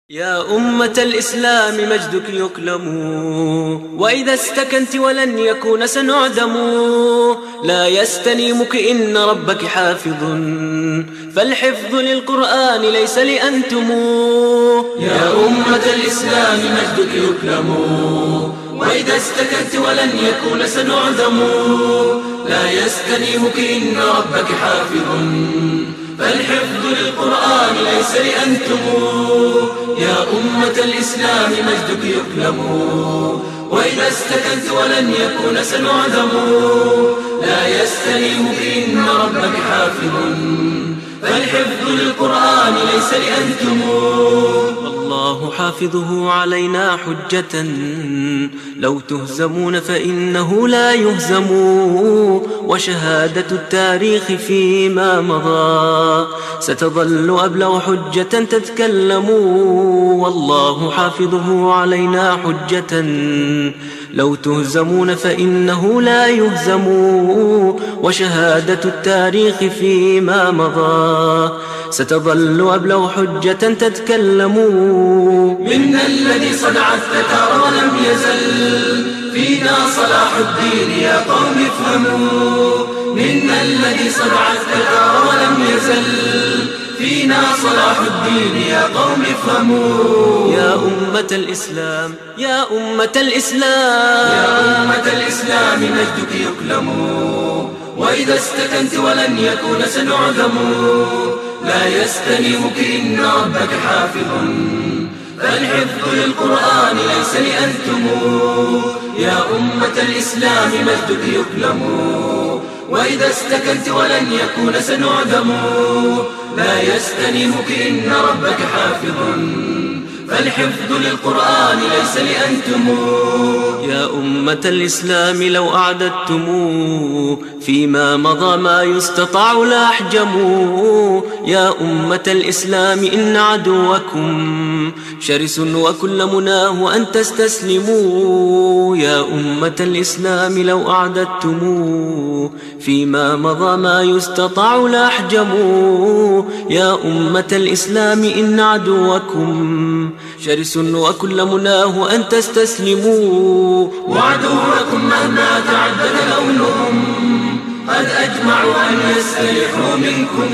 يا أمة الإسلام مجدك يكلم، وإذا استكنت ولن يكون سنعدم. لا يستنيمك إن ربك حافظ، فالحفظ للقرآن ليس لأنتم. يا أمة الإسلام مجدك يكلم، وإذا استكنت ولن يكون سنعدم. لا يستنيمك إن ربك حافظ، فالحفظ للقرآن ليس لأنتم. يا أمة الإسلام مجدك يكلم، وإذا استكنت ولن يكون سنعدم. لا يستنيمك إن ربك حافظ، فالحفظ للقرآن ليس لأنتم. الله حافظه علينا حجة، لو تهزمون فإنه لا يهزم. وشهادة التاريخ فيما مضى ستظل أبلغ حجة تتكلم. والله حافظه علينا حجة، لو تهزمون فإنه لا يهزم. وشهادة التاريخ فيما مضى ستظل أبلغ حجة تتكلم. منا الذي صدع التتار ولم يزل فينا صلاح الدين يا قوم افهموا. منا الذي صدع التتار ولم يزل فينا صلاح الدين يا قوم افهموا. يا أمة الإسلام يا أمة الإسلام يا أمة الإسلام مجدك يكلم، وإذا استكنت ولن يكون سنعدم. لا يستنيمك إن ربك حافظ، فالحفظ للقرآن ليس لأنتم. يا أمة الإسلام مجدك يكلم، وإذا استكنت ولن يكون سنعدم. لا يستنيمك إن ربك حافظ، فالحفظ للقرآن ليس لأنتم. يا أمة الإسلام لو أعددتم فيما مضى ما يستطاع لأحجموا. يا أمة الإسلام إن عدوكم شرس وكل مناه أن تستسلموا. يا أمة الإسلام لو أعددتم فيما مضى ما يستطاع لأحجموا. يا أمة الإسلام إن عدوكم شرس وكل مناه أن تستسلموا. وعدوكم مهما تعدد لونهم قد أجمعوا أن يستريحوا منكم.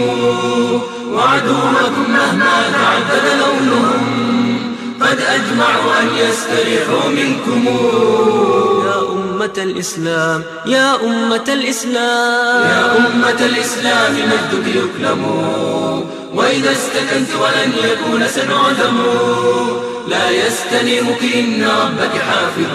وعدوكم مهما تعدد لونهم قد أجمعوا أن يستريحوا منكم. يا أمة الإسلام يا أمة الإسلام يا أمة الإسلام مجدك يكلم، وإذا استكنت ولن يكون سنعدم. لا يستنيمك إن ربك حافظ،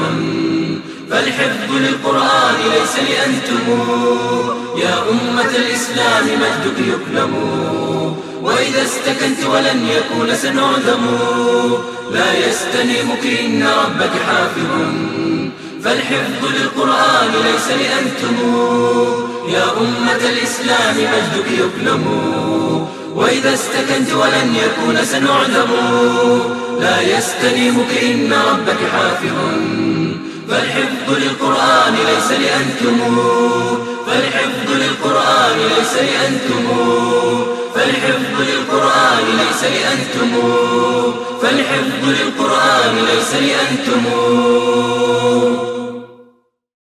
فالحفظ للقرآن ليس لأنتم. يا أمة الإسلام مجدك يكلم، وإذا استكنت ولن يكون سنعدم. لا يستنيمك إن ربك حافظ، فالحفظ للقرآن ليس لأنتم. يا أمة الإسلام مجدك يكلم، وإذا استكنت ولن يكون سنعدم. لا يستنيمك إن ربك حافظ، فالحفظ للقرآن ليس لأنتم. فالحفظ للقرآن ليس لأنتم. فالحفظ للقرآن ليس لأنتم. فالحفظ للقرآن ليس لأنتم.